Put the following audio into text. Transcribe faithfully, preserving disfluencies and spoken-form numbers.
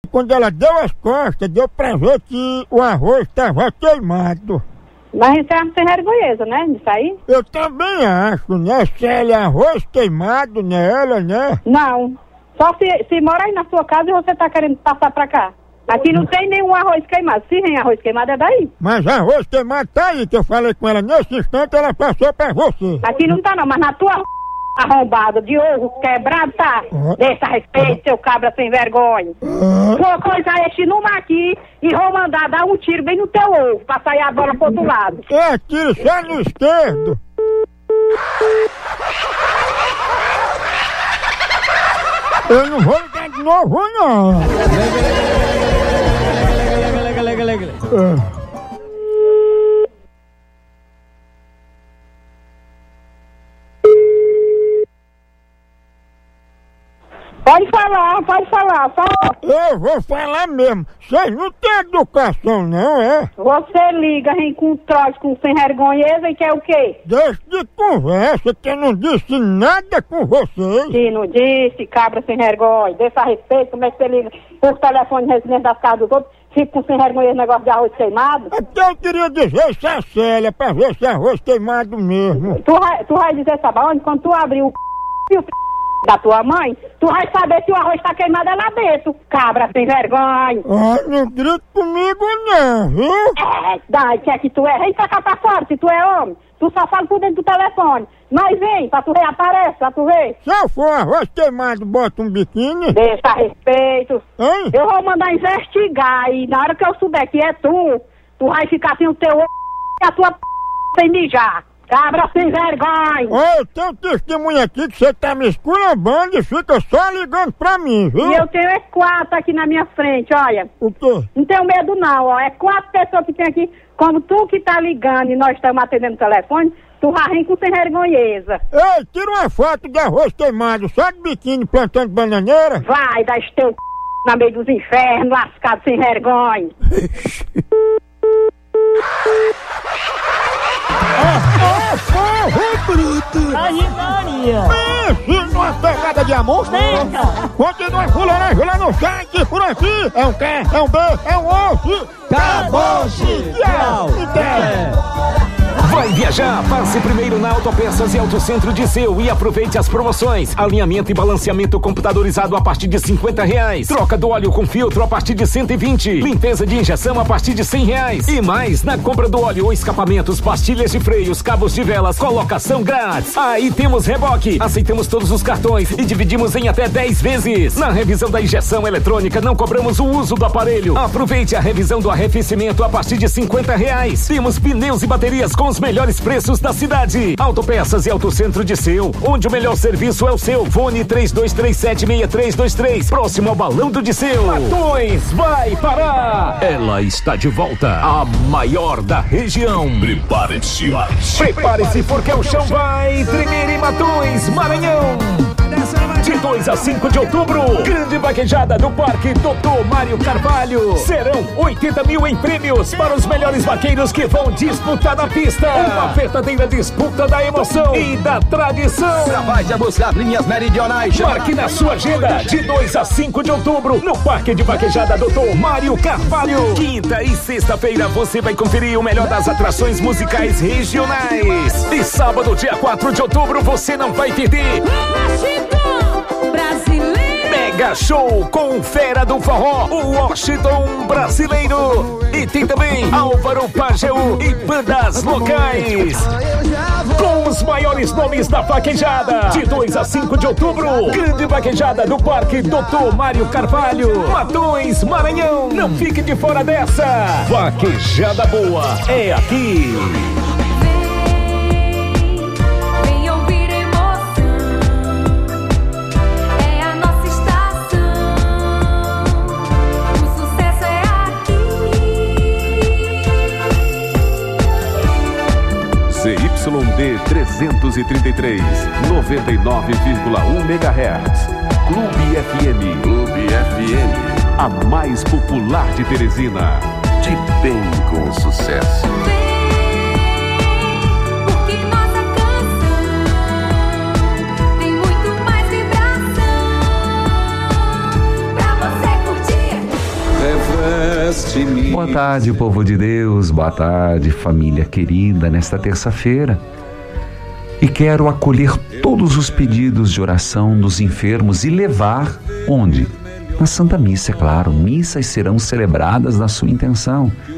quando ela deu as costas, deu pra ver que o arroz estava queimado. Mas isso é sem vergonheza, né? Isso aí? Eu também acho, né, Célia? Arroz queimado nela, né? Não. Só se, se mora aí na sua casa e você tá querendo passar pra cá. Aqui não tem nenhum arroz queimado. Se tem arroz queimado é daí. Mas arroz queimado tá aí, que eu falei com ela nesse instante, ela passou pra você. Aqui não tá não, mas na tua arrombada de ovo quebrado tá. Uhum. Deixa a respeito, seu cabra sem vergonha. Uhum. Tua coisa é este numa aqui e vou mandar dar um tiro bem no teu ovo pra sair a bola pro outro lado. É, tiro só no esquerdo. Eu não vou ligar de novo, não. É. Pode falar, pode falar, só... Eu vou falar mesmo. Vocês não têm educação, não, é? Você liga, vem com trote, com sem vergonheza e quer o quê? Deixa de conversa, que eu não disse nada com vocês. Se não disse, cabra sem vergonha, deixa a respeito, como é que você liga por telefone residente das casas dos outros, fica com sem vergonha esse negócio de arroz queimado? É porque eu queria dizer isso a Célia, pra ver se é arroz queimado mesmo. Tu vai, tu vai dizer, sabe onde? Quando tu abrir o c... e o c... da tua mãe, tu vai saber se o arroz tá queimado é lá dentro, cabra sem vergonha. Ah, não grita comigo não, viu? É, daí, que é que tu é? Vem pra cá pra fora, se tu é homem. Tu só fala por dentro do telefone. Mas vem, pra tu ver, aparece, pra tu ver. Se eu for arroz queimado, bota um biquíni. Deixa a respeito. Hein? Eu vou mandar investigar e na hora que eu souber que é tu, tu vai ficar sem o teu o... e a tua p... sem mijar. Cabra sem vergonha! Ó, eu tenho testemunha aqui que você tá me esculambando e fica só ligando pra mim, viu? E eu tenho é quatro aqui na minha frente, olha. O quê? Não tenho medo não, ó. É quatro pessoas que tem aqui, como tu que tá ligando e nós estamos atendendo o telefone, tu vai com sem vergonheza. Ei, tira uma foto de arroz queimado, só de biquíni plantando bananeira. Vai, dá esse teu c... na meio dos infernos, lascado sem vergonha. Ô, porra, bruto! Aí, Maria! Pense numa pegada de amor! Venga! Continua fuleiragem lá no site, por aqui! É um K, é um B, é um osso! Acabou-se! Tchau! Vai viajar? Passe primeiro na Autopeças e Autocentro de Seu e aproveite as promoções. Alinhamento e balanceamento computadorizado a partir de cinquenta reais. Troca do óleo com filtro a partir de cento e vinte. Limpeza de injeção a partir de cem reais. E mais, na compra do óleo ou escapamentos, pastilhas de freios, cabos de velas, colocação grátis. Aí temos reboque. Aceitamos todos os cartões e dividimos em até dez vezes. Na revisão da injeção eletrônica, não cobramos o uso do aparelho. Aproveite a revisão do arrefecimento a partir de cinquenta reais. Temos pneus e baterias com os melhores preços da cidade. Autopeças e Autocentro de Seu, onde o melhor serviço é o seu. Fone três dois três sete, seis três dois três, próximo ao Balão do Disseu. Matões vai parar. Ela está de volta, a maior da região. Prepare-se. Prepare-se porque o chão vai tremer em Matões, Maranhão. De dois a cinco de outubro, grande vaquejada do Parque doutor Mário Carvalho. Serão oitenta mil em prêmios para os melhores vaqueiros que vão disputar na pista. Uma verdadeira disputa da emoção e da tradição. Trabalhe a buscar linhas meridionais. Marque na sua agenda, de dois a cinco de outubro, no Parque de Vaquejada doutor Mário Carvalho. Quinta e sexta-feira você vai conferir o melhor das atrações musicais regionais. E sábado, dia quatro de outubro, você não vai perder Brasileiro. Mega Show com Fera do Forró, o Washington Brasileiro. E tem também Álvaro Pajeú e bandas locais. Com os maiores nomes da vaquejada. De dois a cinco de outubro, grande vaquejada do Parque doutor Mário Carvalho, Matões, Maranhão. Não fique de fora dessa. Vaquejada boa é aqui. Z Y D trezentos e trinta e três, noventa e nove vírgula um megahertz. Clube F M. Clube F M. A mais popular de Teresina. De bem com sucesso. Boa tarde, povo de Deus. Boa tarde, família querida, nesta terça-feira. E quero acolher todos os pedidos de oração dos enfermos e levar onde? Na Santa Missa, é claro. Missas serão celebradas na sua intenção.